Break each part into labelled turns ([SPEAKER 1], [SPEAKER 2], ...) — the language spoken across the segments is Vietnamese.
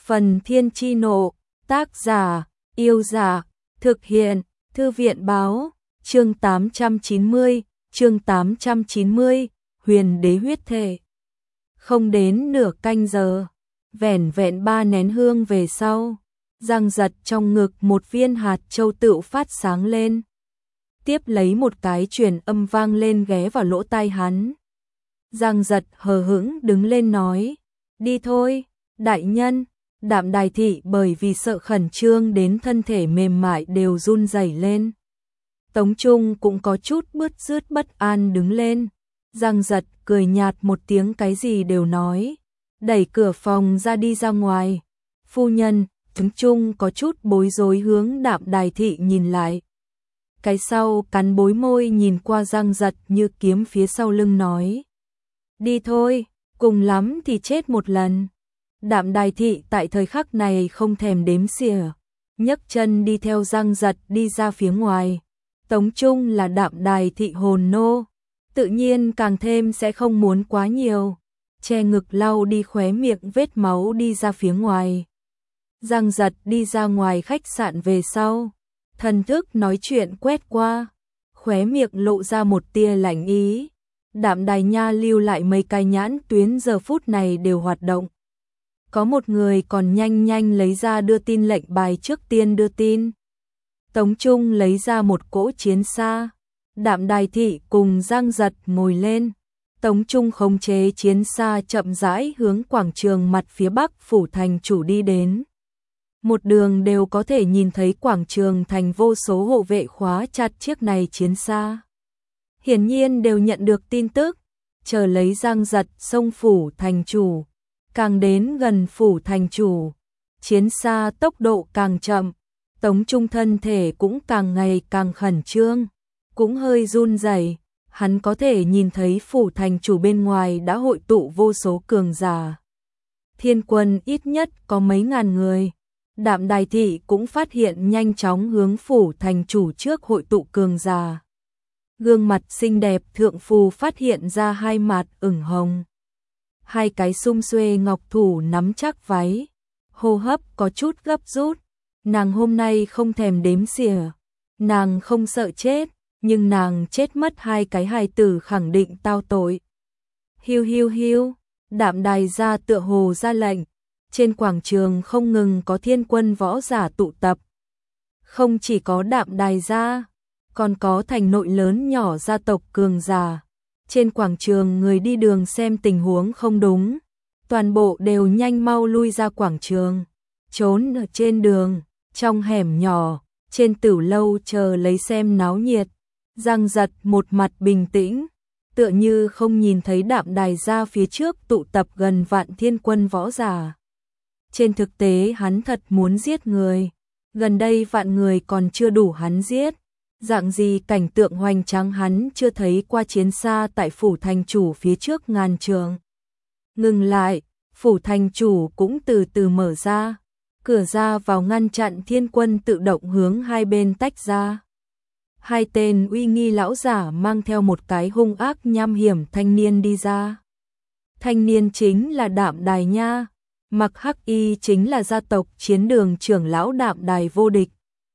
[SPEAKER 1] Phần Thiên Chi Nộ, tác giả, Yêu Giả, thực hiện, Thư viện Báo, chương 890, Huyền Đế huyết thể. Không đến nửa canh giờ, vẻn vẹn 3 nén hương về sau, Giang Giật trong ngực một viên hạt châu tựu phát sáng lên. Tiếp lấy một cái truyền âm vang lên ghé vào lỗ tai hắn. Giang Giật hờ hững đứng lên nói, đi thôi, đại nhân. Đạm Đài Thị bởi vì sợ khẩn trương đến thân thể mềm mại đều run rẩy lên. Tống Trung cũng có chút bứt rứt bất an đứng lên. Giang Giật cười nhạt một tiếng cái gì đều nói, đẩy cửa phòng ra đi ra ngoài. Phu nhân, Tống Trung có chút bối rối hướng Đạm Đài Thị nhìn lại. Cái sau cắn bối môi nhìn qua Giang Giật như kiếm phía sau lưng nói, đi thôi, cùng lắm thì chết một lần. Đạm Đài Thị tại thời khắc này không thèm đếm xỉa, nhấc chân đi theo Giang Giật đi ra phía ngoài. Tống Trung là Đạm Đài Thị hồn nô, tự nhiên càng thêm sẽ không muốn quá nhiều, che ngực lau đi khóe miệng vết máu đi ra phía ngoài. Giang Giật đi ra ngoài khách sạn về sau, thần thức nói chuyện quét qua, khóe miệng lộ ra một tia lạnh ý. Đạm Đài Nha lưu lại mấy cái nhãn tuyến giờ phút này đều hoạt động. Có một người còn nhanh nhanh lấy ra đưa tin lệnh bài trước tiên đưa tin. Tống Trung lấy ra một cỗ chiến xa. Đạm Đài Thị cùng Giang Giật ngồi lên. Tống Trung khống chế chiến xa chậm rãi hướng quảng trường mặt phía bắc phủ thành chủ đi đến. Một đường đều có thể nhìn thấy quảng trường thành vô số hộ vệ khóa chặt chiếc này chiến xa. Hiển nhiên đều nhận được tin tức, chờ lấy Giang Giật xông phủ thành chủ. Càng đến gần phủ thành chủ, chiến xa tốc độ càng chậm, Tống Trung thân thể cũng càng ngày càng khẩn trương, cũng hơi run rẩy. Hắn có thể nhìn thấy phủ thành chủ bên ngoài đã hội tụ vô số cường giả. Thiên quân ít nhất có mấy ngàn người. Đạm Đài Thị cũng phát hiện nhanh chóng hướng phủ thành chủ trước hội tụ cường giả. Gương mặt xinh đẹp thượng phù phát hiện ra hai mặt ửng hồng. Hai cái sum xuê ngọc thủ nắm chắc váy, hô hấp có chút gấp rút. Nàng hôm nay không thèm đếm xỉa, nàng không sợ chết, nhưng nàng chết mất hai cái hài tử khẳng định tao tội. Hiu hiu hiu, Đạm Đài ra tựa hồ ra lệnh, trên quảng trường không ngừng có thiên quân võ giả tụ tập. Không chỉ có Đạm Đài ra, còn có thành nội lớn nhỏ gia tộc cường giả. Trên quảng trường người đi đường xem tình huống không đúng, toàn bộ đều nhanh mau lui ra quảng trường, trốn ở trên đường, trong hẻm nhỏ, trên tửu lâu chờ lấy xem náo nhiệt. Giang Giật một mặt bình tĩnh, tựa như không nhìn thấy Đạm Đài ra phía trước tụ tập gần vạn thiên quân võ giả. Trên thực tế hắn thật muốn giết người, gần đây vạn người còn chưa đủ hắn giết. Dạng gì cảnh tượng hoành tráng hắn chưa thấy qua. Chiến xa tại phủ thành chủ phía trước ngàn trường. Ngừng lại, phủ thành chủ cũng từ từ mở ra, cửa ra vào ngăn chặn thiên quân tự động hướng hai bên tách ra. Hai tên uy nghi lão giả mang theo một cái hung ác nham hiểm thanh niên đi ra. Thanh niên chính là Đạm Đài Nha, mặc hắc y chính là gia tộc chiến đường trưởng lão Đạm Đài vô địch.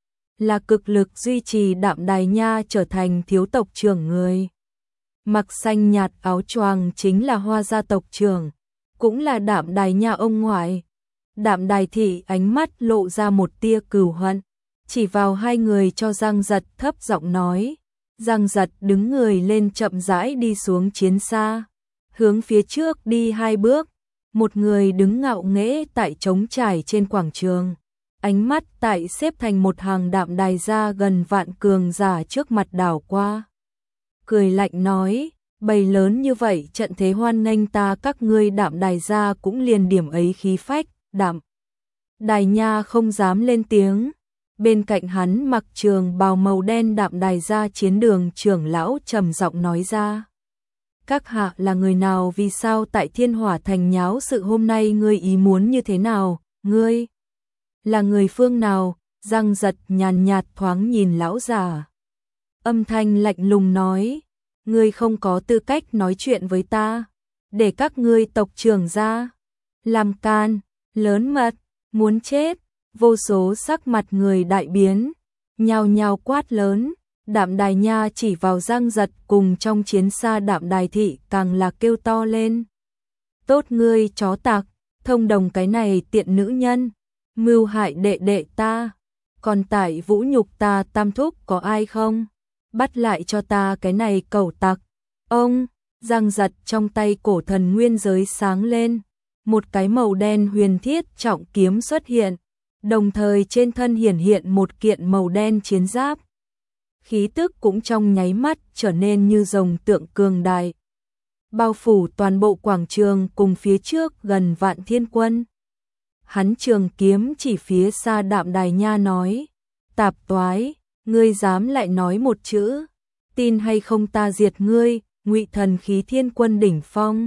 [SPEAKER 1] Là cực lực duy trì Đạm Đài Nha trở thành thiếu tộc trưởng người. Mặc xanh nhạt áo choàng chính là Hoa gia tộc trưởng, cũng là Đạm Đài Nha ông ngoại. Đạm Đài Thị ánh mắt lộ ra một tia cừu hận, chỉ vào hai người cho Giang Giật thấp giọng nói. Giang Giật đứng người lên chậm rãi đi xuống chiến xa, hướng phía trước đi hai bước, một người đứng ngạo nghễ tại trống trải trên quảng trường. Ánh mắt tại xếp thành một hàng Đạm Đài ra gần vạn cường giả trước mặt đảo qua. Cười lạnh nói, bầy lớn như vậy trận thế hoan nghênh ta các ngươi Đạm Đài ra cũng liền điểm ấy khí phách. Đạm Đài Nha không dám lên tiếng. Bên cạnh hắn mặc trường bào màu đen Đạm Đài ra chiến đường trưởng lão trầm giọng nói ra. Các hạ là người nào, vì sao tại Thiên Hỏa Thành nháo sự hôm nay ngươi ý muốn như thế nào, ngươi là người phương nào? Giang Giật nhàn nhạt thoáng nhìn lão già, âm thanh lạnh lùng nói, ngươi không có tư cách nói chuyện với ta, để các ngươi tộc trưởng ra làm can, lớn mật. Muốn chết, vô số sắc mặt người đại biến, nhao nhao quát lớn. Đạm Đài Nha chỉ vào Giang Giật cùng trong chiến xa Đạm Đài Thị càng là kêu to lên. Tốt ngươi chó tặc, thông đồng cái này tiện nữ nhân, mưu hại đệ đệ ta, còn tại vũ nhục ta tam thúc có ai không? Bắt lại cho ta cái này cẩu tặc. Ông, Giang Giật trong tay cổ thần nguyên giới sáng lên, một cái màu đen huyền thiết trọng kiếm xuất hiện, đồng thời trên thân hiển hiện một kiện màu đen chiến giáp. Khí tức cũng trong nháy mắt trở nên như rồng tượng cường đại, bao phủ toàn bộ quảng trường cùng phía trước gần vạn thiên quân. Hắn trường kiếm chỉ phía xa Đạm Đài Nha nói, tạp toái, ngươi dám lại nói một chữ, tin hay không ta diệt ngươi, Ngụy Thần Khí Thiên Quân đỉnh phong.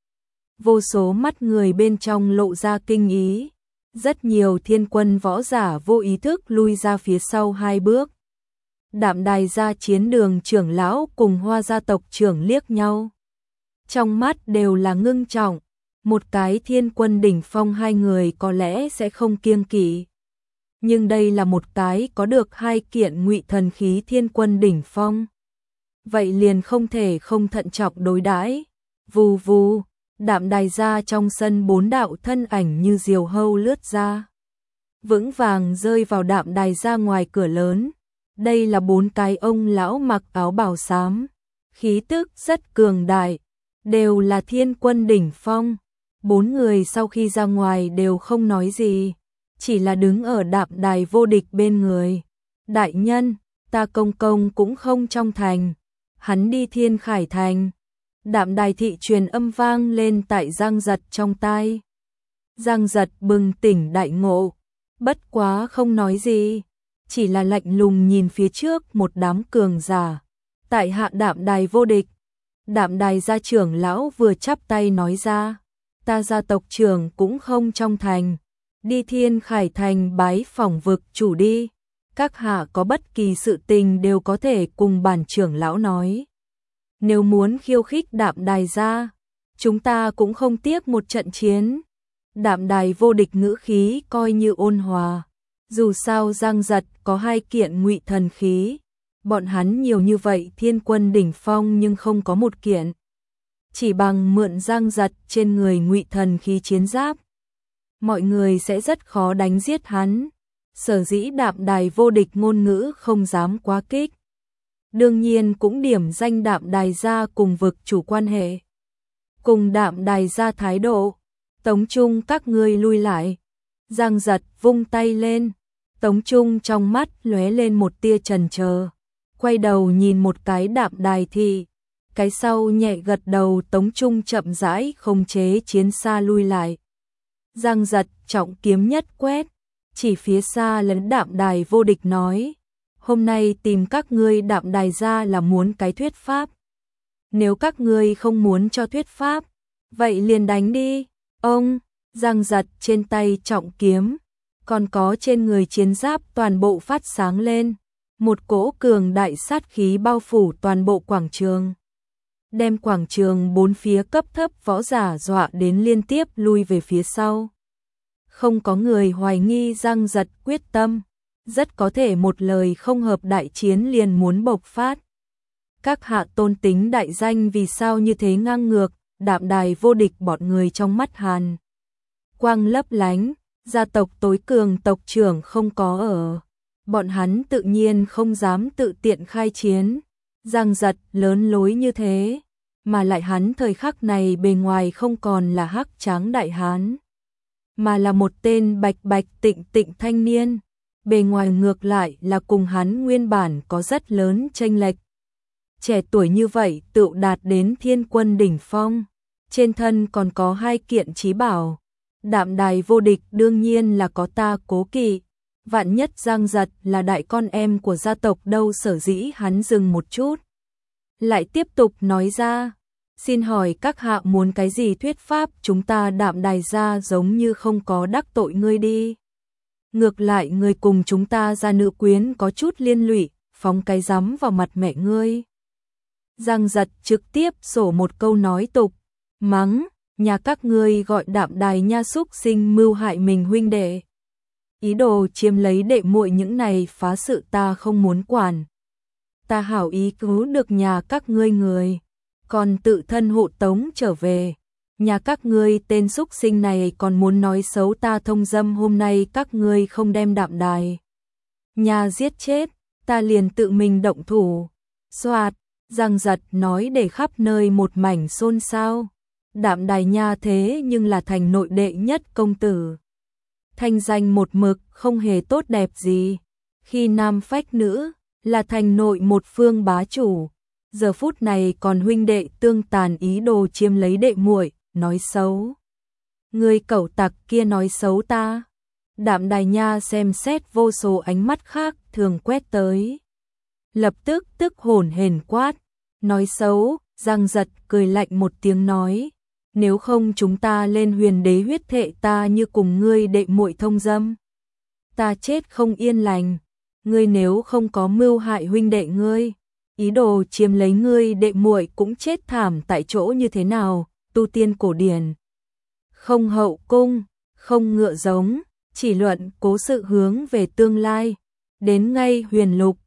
[SPEAKER 1] Vô số mắt người bên trong lộ ra kinh ý, rất nhiều thiên quân võ giả vô ý thức lui ra phía sau 2 bước. Đạm Đài gia chiến đường trưởng lão cùng Hoa gia tộc trưởng liếc nhau, trong mắt đều là ngưng trọng. Một cái thiên quân đỉnh phong 2 người có lẽ sẽ không kiêng kỵ, nhưng đây là một cái có được 2 kiện Ngụy Thần Khí Thiên Quân đỉnh phong, vậy liền không thể không thận trọng đối đãi. Vù vù, Đạm Đài gia trong sân 4 đạo thân ảnh như diều hâu lướt ra, vững vàng rơi vào Đạm Đài gia ngoài cửa lớn. Đây là 4 cái ông lão mặc áo bào xám, khí tức rất cường đại, đều là thiên quân đỉnh phong. 4 người sau khi ra ngoài đều không nói gì, chỉ là đứng ở Đạm Đài vô địch bên người. Đại nhân, ta công công cũng không trong thành, hắn đi Thiên Khải thành. Đạm Đài Thị truyền âm vang lên tại Giang Giật trong tai. Giang Giật bừng tỉnh đại ngộ, bất quá không nói gì, chỉ là lạnh lùng nhìn phía trước một đám cường giả. Tại hạ Đạm Đài vô địch. Đạm Đài gia trưởng lão vừa chắp tay nói ra, ta gia tộc trưởng cũng không trong thành, đi Thiên Khải thành bái phỏng vực chủ đi, các hạ có bất kỳ sự tình đều có thể cùng bản trưởng lão nói. Nếu muốn khiêu khích Đạm Đài gia, chúng ta cũng không tiếc một trận chiến. Đạm Đài vô địch ngữ khí coi như ôn hòa, dù sao Giang Giật có 2 kiện Ngụy Thần khí, bọn hắn nhiều như vậy thiên quân đỉnh phong nhưng không có một kiện. Chỉ bằng mượn Giang Giật trên người Ngụy Thần khí chiến giáp, mọi người sẽ rất khó đánh giết hắn. Sở dĩ Đạm Đài vô địch ngôn ngữ không dám quá kích. Đương nhiên cũng điểm danh Đạm Đài gia cùng vực chủ quan hệ, cùng Đạm Đài gia thái độ. Tống Trung các ngươi lui lại. Giang Giật vung tay lên, Tống Trung trong mắt lóe lên một tia chần chờ, quay đầu nhìn một cái Đạm Đài Thị, cái sau nhẹ gật đầu. Tống Trung chậm rãi khống chế chiến xa lui lại. Giang Giật trọng kiếm nhất quét, chỉ phía xa lấn Đạm Đài vô địch nói, hôm nay tìm các ngươi Đạm Đài gia là muốn cái thuyết pháp. Nếu các ngươi không muốn cho thuyết pháp, vậy liền đánh đi. Ông, Giang Giật trên tay trọng kiếm, còn có trên người chiến giáp toàn bộ phát sáng lên, một cỗ cường đại sát khí bao phủ toàn bộ quảng trường, đem quảng trường 4 phía cấp thấp võ giả dọa đến liên tiếp lui về phía sau. Không có người hoài nghi Giang Giật quyết tâm, rất có thể một lời không hợp đại chiến liền muốn bộc phát. Các hạ tôn tính đại danh vì sao như thế ngang ngược? Đạm Đài vô địch bọn người trong mắt hàn quang lấp lánh, gia tộc tối cường tộc trưởng không có ở, bọn hắn tự nhiên không dám tự tiện khai chiến. Giang Giật lớn lối như thế, mà lại hắn thời khắc này bề ngoài không còn là hắc tráng đại hán, mà là một tên bạch bạch tịnh tịnh thanh niên, bề ngoài ngược lại là cùng hắn nguyên bản có rất lớn chênh lệch. Trẻ tuổi như vậy tự đạt đến thiên quân đỉnh phong, trên thân còn có 2 kiện chí bảo. Đạm Đài vô địch đương nhiên là có ta cố kỵ, vạn nhất Giang Giật là đại con em của gia tộc đâu. Sở dĩ hắn dừng một chút, lại tiếp tục nói ra, xin hỏi các hạ muốn cái gì thuyết pháp? Chúng ta Đạm Đài gia giống như không có đắc tội ngươi đi, ngược lại người cùng chúng ta gia nữ quyến có chút liên lụy, phóng cái rắm vào mặt mẹ ngươi. Giang Giật trực tiếp sổ một câu nói tục, mắng, nhà các ngươi gọi Đạm Đài nha xúc sinh mưu hại mình huynh đệ, ý đồ chiếm lấy đệ muội những này phá sự ta không muốn quản. Ta hảo ý cứu được nhà các ngươi người, còn tự thân hộ tống trở về. Nhà các ngươi tên súc sinh này còn muốn nói xấu ta thông dâm, hôm nay các ngươi không đem Đạm Đài nhà giết chết, ta liền tự mình động thủ. Soạt, Giang Giật nói để khắp nơi một mảnh xôn xao. Đạm Đài nha thế nhưng là thành nội đệ nhất công tử. Thanh danh một mực không hề tốt đẹp gì. Khi nam phách nữ, là thành nội một phương bá chủ. Giờ phút này còn huynh đệ tương tàn ý đồ chiếm lấy đệ muội, nói xấu. Người cẩu tặc kia nói xấu ta. Đạm Đài nha xem xét vô số ánh mắt khác thường quét tới. Lập tức hổn hển quát. Nói xấu, Giang Giật cười lạnh một tiếng nói. Nếu không chúng ta lên huyền đế huyết thệ, ta như cùng ngươi đệ muội thông dâm. Ta chết không yên lành. Ngươi nếu không có mưu hại huynh đệ ngươi, ý đồ chiếm lấy ngươi đệ muội cũng chết thảm tại chỗ như thế nào? Tu tiên cổ điển, không hậu cung, không ngựa giống, chỉ luận cố sự hướng về tương lai. Đến ngay huyền lục,